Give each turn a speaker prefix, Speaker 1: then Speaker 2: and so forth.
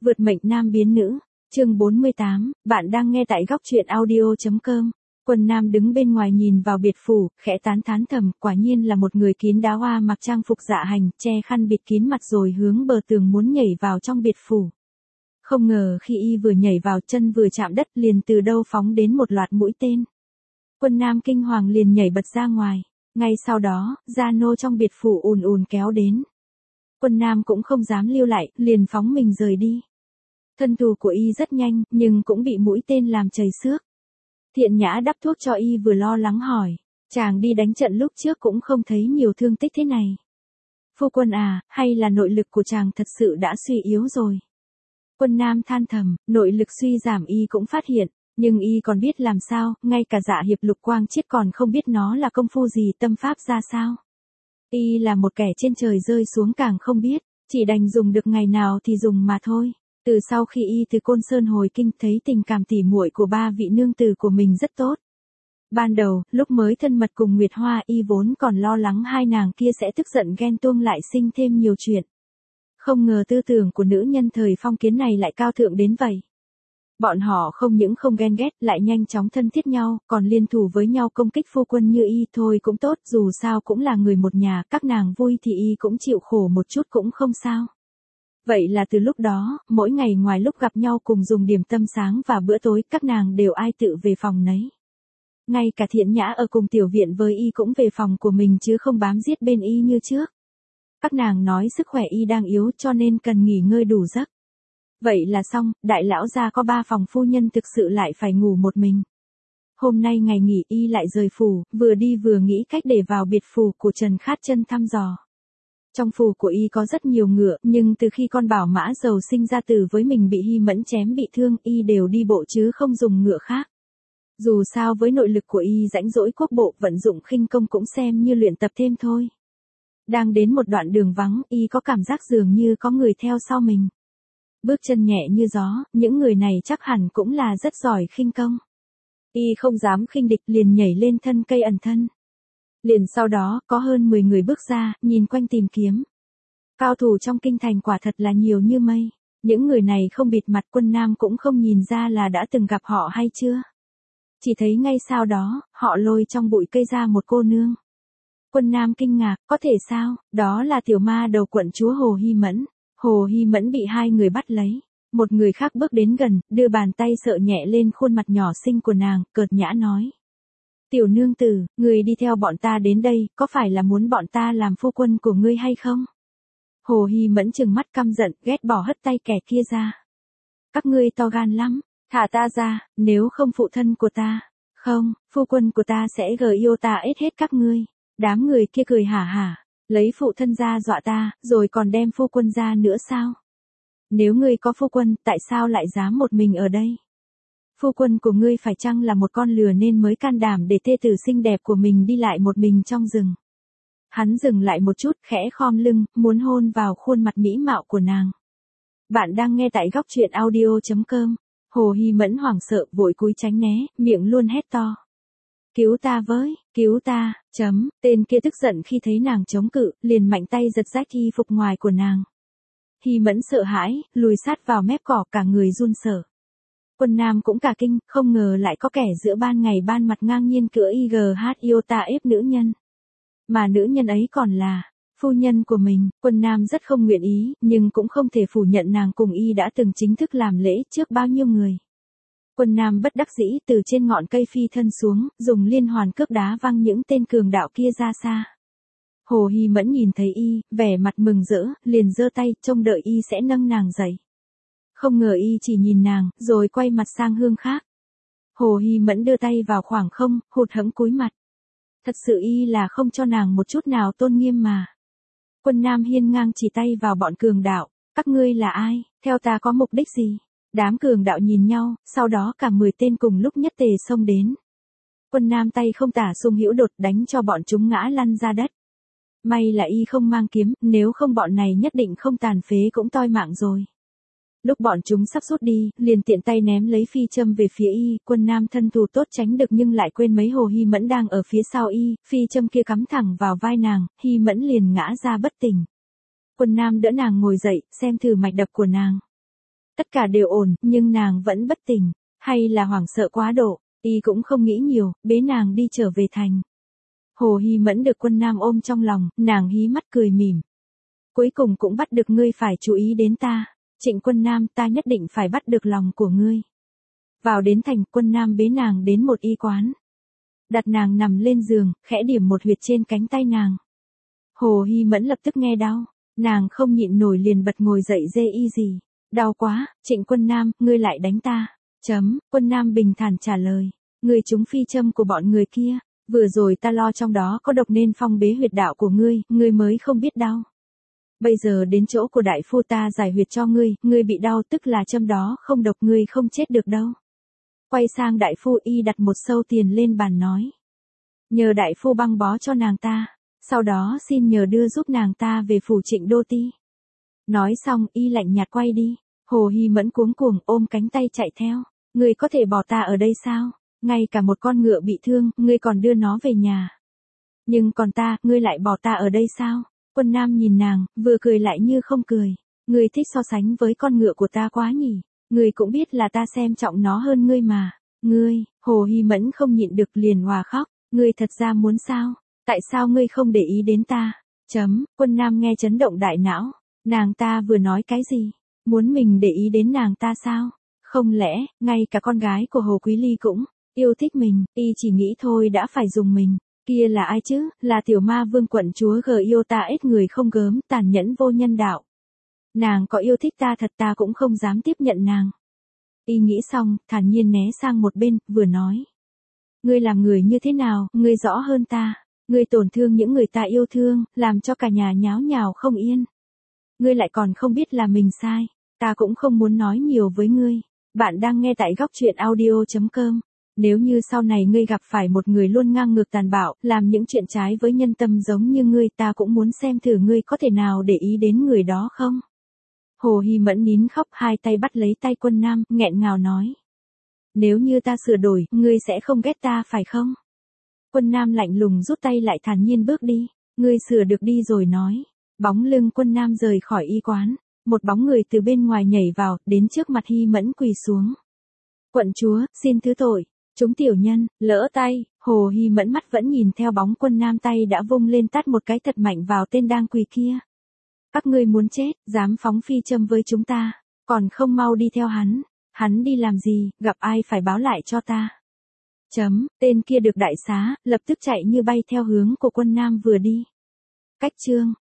Speaker 1: Vượt mệnh nam biến nữ, chương 48, bạn đang nghe tại góc truyện audio.com. Quân Nam đứng bên ngoài nhìn vào biệt phủ, khẽ tán thán thầm, quả nhiên là một người kín đáo hoa mặc trang phục dạ hành, che khăn bịt kín mặt rồi hướng bờ tường muốn nhảy vào trong biệt phủ. Không ngờ khi y vừa nhảy vào chân vừa chạm đất liền từ đâu phóng đến một loạt mũi tên. Quân Nam kinh hoàng liền nhảy bật ra ngoài, ngay sau đó, gia nô trong biệt phủ ùn ùn kéo đến. Quân Nam cũng không dám lưu lại, liền phóng mình rời đi. Thân thủ của y rất nhanh, nhưng cũng bị mũi tên làm chảy xước. Thiện Nhã đắp thuốc cho y vừa lo lắng hỏi, chàng đi đánh trận lúc trước cũng không thấy nhiều thương tích thế này. Phu quân à, hay là nội lực của chàng thật sự đã suy yếu rồi? Quân Nam than thầm, nội lực suy giảm y cũng phát hiện, nhưng y còn biết làm sao, ngay cả Dạ Hiệp Lục Quang Chiết còn không biết nó là công phu gì, tâm pháp ra sao. Y là một kẻ trên trời rơi xuống càng không biết, chỉ đành dùng được ngày nào thì dùng mà thôi. Từ sau khi y từ Côn Sơn hồi kinh thấy tình cảm tỉ muội của ba vị nương tử của mình rất tốt. Ban đầu, lúc mới thân mật cùng Nguyệt Hoa y vốn còn lo lắng hai nàng kia sẽ tức giận ghen tuông lại sinh thêm nhiều chuyện. Không ngờ tư tưởng của nữ nhân thời phong kiến này lại cao thượng đến vậy. Bọn họ không những không ghen ghét lại nhanh chóng thân thiết nhau, còn liên thủ với nhau công kích phu quân như y thôi cũng tốt, dù sao cũng là người một nhà, các nàng vui thì y cũng chịu khổ một chút cũng không sao. Vậy là từ lúc đó, mỗi ngày ngoài lúc gặp nhau cùng dùng điểm tâm sáng và bữa tối, các nàng đều ai tự về phòng nấy. Ngay cả Thiện Nhã ở cùng tiểu viện với y cũng về phòng của mình chứ không bám giết bên y như trước. Các nàng nói sức khỏe y đang yếu cho nên cần nghỉ ngơi đủ giấc. Vậy là xong, đại lão gia có 3 phòng, phu nhân thực sự lại phải ngủ một mình. Hôm nay ngày nghỉ y lại rời phủ, vừa đi vừa nghĩ cách để vào biệt phủ của Trần Khát Chân thăm dò. Trong phủ của y có rất nhiều ngựa, nhưng từ khi con bảo mã giàu sinh ra tử với mình bị Hy Mẫn chém bị thương, y đều đi bộ chứ không dùng ngựa khác. Dù sao với nội lực của y rãnh rỗi quốc bộ, vận dụng khinh công cũng xem như luyện tập thêm thôi. Đang đến một đoạn đường vắng, y có cảm giác dường như có người theo sau mình. Bước chân nhẹ như gió, những người này chắc hẳn cũng là rất giỏi khinh công. Y không dám khinh địch liền nhảy lên thân cây ẩn thân. Liền sau đó, có hơn 10 người bước ra, nhìn quanh tìm kiếm. Cao thủ trong kinh thành quả thật là nhiều như mây. Những người này không bịt mặt, Quân Nam cũng không nhìn ra là đã từng gặp họ hay chưa. Chỉ thấy ngay sau đó, họ lôi trong bụi cây ra một cô nương. Quân Nam kinh ngạc, có thể sao, đó là tiểu ma đầu quận chúa Hồ Hy Mẫn. Hồ Hy Mẫn bị hai người bắt lấy. Một người khác bước đến gần, đưa bàn tay sợ nhẹ lên khuôn mặt nhỏ xinh của nàng, cợt nhã nói. Tiểu nương tử, người đi theo bọn ta đến đây, có phải là muốn bọn ta làm phu quân của ngươi hay không? Hồ Hy Mẫn trừng mắt căm giận, ghét bỏ hất tay kẻ kia ra. Các ngươi to gan lắm, thả ta ra, nếu không phụ thân của ta. Không, phu quân của ta sẽ yêu ta hết các ngươi. Đám người kia cười hả hả, lấy phụ thân ra dọa ta, rồi còn đem phu quân ra nữa sao? Nếu ngươi có phu quân, tại sao lại dám một mình ở đây? Phu quân của ngươi phải chăng là một con lừa nên mới can đảm để thê tử xinh đẹp của mình đi lại một mình trong rừng? Hắn dừng lại một chút, khẽ khom lưng, muốn hôn vào khuôn mặt mỹ mạo của nàng. Bạn đang nghe tại góc truyện audio.com. Hồ Hy Mẫn hoảng sợ, vội cúi tránh né, miệng luôn hét to. Cứu ta với, cứu ta, tên kia tức giận khi thấy nàng chống cự, liền mạnh tay giật rách y phục ngoài của nàng. Hy Mẫn sợ hãi, lùi sát vào mép cỏ, cả người run sợ. Quân Nam cũng cả kinh, không ngờ lại có kẻ giữa ban ngày ban mặt ngang nhiên cưỡi IGHIOTA ép nữ nhân. Mà nữ nhân ấy còn là phu nhân của mình. Quân Nam rất không nguyện ý, nhưng cũng không thể phủ nhận nàng cùng y đã từng chính thức làm lễ trước bao nhiêu người. Quân Nam bất đắc dĩ từ trên ngọn cây phi thân xuống, dùng liên hoàn cước đá văng những tên cường đạo kia ra xa. Hồ Hy Mẫn nhìn thấy y, vẻ mặt mừng rỡ, liền giơ tay, trông đợi y sẽ nâng nàng dậy. Không ngờ y chỉ nhìn nàng, rồi quay mặt sang hướng khác. Hồ Hy Mẫn đưa tay vào khoảng không, hụt hẫng cúi mặt. Thật sự y là không cho nàng một chút nào tôn nghiêm mà. Quân Nam hiên ngang chỉ tay vào bọn cường đạo. Các ngươi là ai, theo ta có mục đích gì? Đám cường đạo nhìn nhau, sau đó cả 10 tên cùng lúc nhất tề xông đến. Quân Nam tay không tả sung hữu đột đánh cho bọn chúng ngã lăn ra đất. May là y không mang kiếm, nếu không bọn này nhất định không tàn phế cũng toi mạng rồi. Lúc bọn chúng sắp rút đi, liền tiện tay ném lấy phi châm về phía y, Quân Nam thân thủ tốt tránh được nhưng lại quên mấy Hồ Hy Mẫn đang ở phía sau y, phi châm kia cắm thẳng vào vai nàng, Hy Mẫn liền ngã ra bất tỉnh. Quân Nam đỡ nàng ngồi dậy, xem thử mạch đập của nàng. Tất cả đều ổn, nhưng nàng vẫn bất tỉnh. Hay là hoảng sợ quá độ, y cũng không nghĩ nhiều, bế nàng đi trở về thành. Hồ Hy Mẫn được Quân Nam ôm trong lòng, nàng hí mắt cười mỉm. Cuối cùng cũng bắt được ngươi phải chú ý đến ta. Trịnh Quân Nam, ta nhất định phải bắt được lòng của ngươi. Vào đến thành, Quân Nam bế nàng đến một y quán. Đặt nàng nằm lên giường, khẽ điểm một huyệt trên cánh tay nàng. Hồ Hy Mẫn lập tức nghe đau, nàng không nhịn nổi liền bật ngồi dậy dê y gì. Đau quá, Trịnh Quân Nam, ngươi lại đánh ta. Quân Nam bình thản trả lời. Ngươi trúng phi châm của bọn người kia. Vừa rồi ta lo trong đó có độc nên phong bế huyệt đạo của ngươi mới không biết đau. Bây giờ đến chỗ của đại phu ta giải huyệt cho ngươi bị đau tức là châm đó không độc, ngươi không chết được đâu. Quay sang đại phu, y đặt một sâu tiền lên bàn nói. Nhờ đại phu băng bó cho nàng ta, sau đó xin nhờ đưa giúp nàng ta về phủ Trịnh Đô Ti. Nói xong y lạnh nhạt quay đi. Hồ Hy Mẫn cuống cuồng ôm cánh tay chạy theo. Ngươi có thể bỏ ta ở đây sao? Ngay cả một con ngựa bị thương, ngươi còn đưa nó về nhà. Nhưng còn ta, ngươi lại bỏ ta ở đây sao? Quân Nam nhìn nàng, vừa cười lại như không cười. Ngươi thích so sánh với con ngựa của ta quá nhỉ? Ngươi cũng biết là ta xem trọng nó hơn ngươi mà. Ngươi, Hồ Hy Mẫn không nhịn được liền òa khóc. Ngươi thật ra muốn sao? Tại sao ngươi không để ý đến ta? Quân Nam nghe chấn động đại não. Nàng ta vừa nói cái gì? Muốn mình để ý đến nàng ta sao? Không lẽ, ngay cả con gái của Hồ Quý Ly cũng yêu thích mình, y chỉ nghĩ thôi đã phải dùng mình. Kia là ai chứ? Là tiểu ma vương quận chúa Giota ít người không gớm, tàn nhẫn vô nhân đạo. Nàng có yêu thích ta thật ta cũng không dám tiếp nhận nàng. Y nghĩ xong, thản nhiên né sang một bên, vừa nói. Ngươi làm người như thế nào, ngươi rõ hơn ta. Ngươi tổn thương những người ta yêu thương, làm cho cả nhà nháo nhào không yên. Ngươi lại còn không biết là mình sai. Ta cũng không muốn nói nhiều với ngươi. Bạn đang nghe tại góc truyện audio.com. Nếu như sau này ngươi gặp phải một người luôn ngang ngược tàn bạo, làm những chuyện trái với nhân tâm giống như ngươi, ta cũng muốn xem thử ngươi có thể nào để ý đến người đó không. Hồ Hy Mẫn nín khóc, hai tay bắt lấy tay Quân Nam, nghẹn ngào nói. Nếu như ta sửa đổi, ngươi sẽ không ghét ta phải không? Quân Nam lạnh lùng rút tay lại, thản nhiên bước đi. Ngươi sửa được đi rồi nói. Bóng lưng Quân Nam rời khỏi y quán. Một bóng người từ bên ngoài nhảy vào, đến trước mặt Hy Mẫn quỳ xuống. Quận chúa, xin thứ tội. Chúng tiểu nhân, lỡ tay. Hồ Hy Mẫn mắt vẫn nhìn theo bóng Quân Nam, tay đã vung lên tát một cái thật mạnh vào tên đang quỳ kia. Các ngươi muốn chết, dám phóng phi châm với chúng ta, còn không mau đi theo hắn. Hắn đi làm gì, gặp ai phải báo lại cho ta. Tên kia được đại xá, lập tức chạy như bay theo hướng của Quân Nam vừa đi. Cách chương